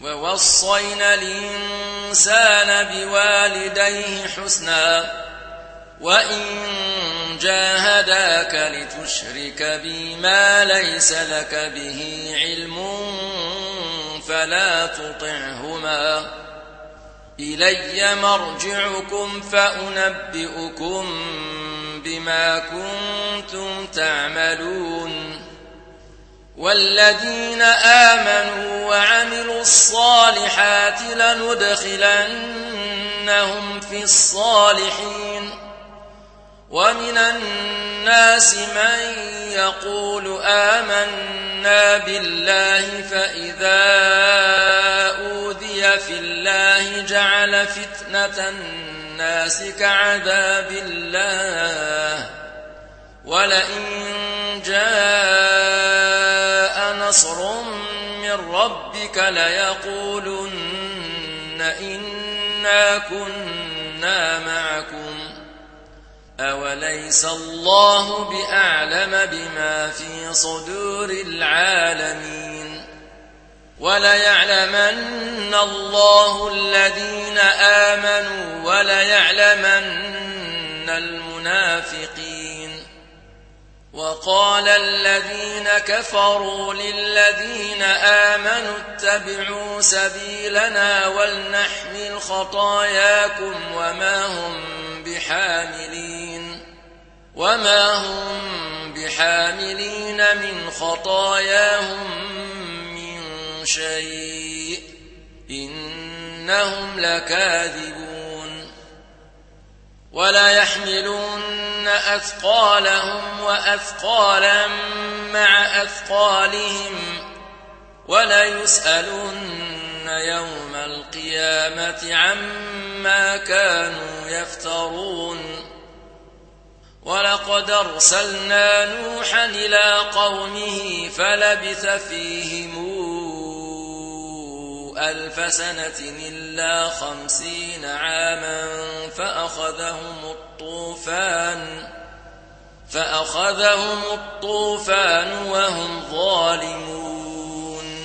ووصينا الإنسان بوالديه حسنا وإن جاهداك لتشرك بي ما ليس لك به علم فلا تطعهما إلي مرجعكم فأنبئكم بما كنتم تعملون والذين آمنوا وعملوا الصالحات لندخلنهم في الصالحين ومن الناس من يقول آمنا بالله فإذا أوذي في الله جعل فتنة الناس كعذاب الله ولئن جاء نصر من ربك ليقولن إنا كنا معكم أوليس الله بأعلم بما في صدور العالمين وليعلمن الله الذين آمنوا وليعلمن المنافقين وقال الذين كفروا للذين آمنوا اتبعوا سبيلنا ولنحمل خطاياكم وما هم بحاملين من خطاياهم من شيء إنهم لكاذبون ولا يحملون أثقالهم وأثقالا مع أثقالهم ولا يسألون يوم القيامة عما كانوا يفترون ولقد أرسلنا نوحا إلى قومه فلبث فيهم 1000 سنة إلا 50 عاما فأخذهم الطوفان وهم ظالمون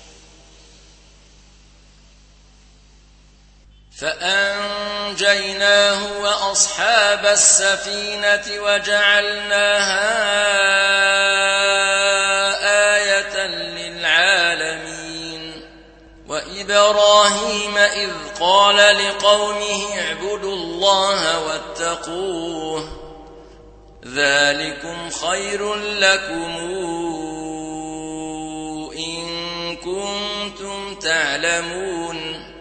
فأنجيناه وأصحاب السفينة وجعلناها آية للعالمين وإبراهيم إذ قال لقومه اعبدوا الله واتقوه ذلكم خير لكم إن كنتم تعلمون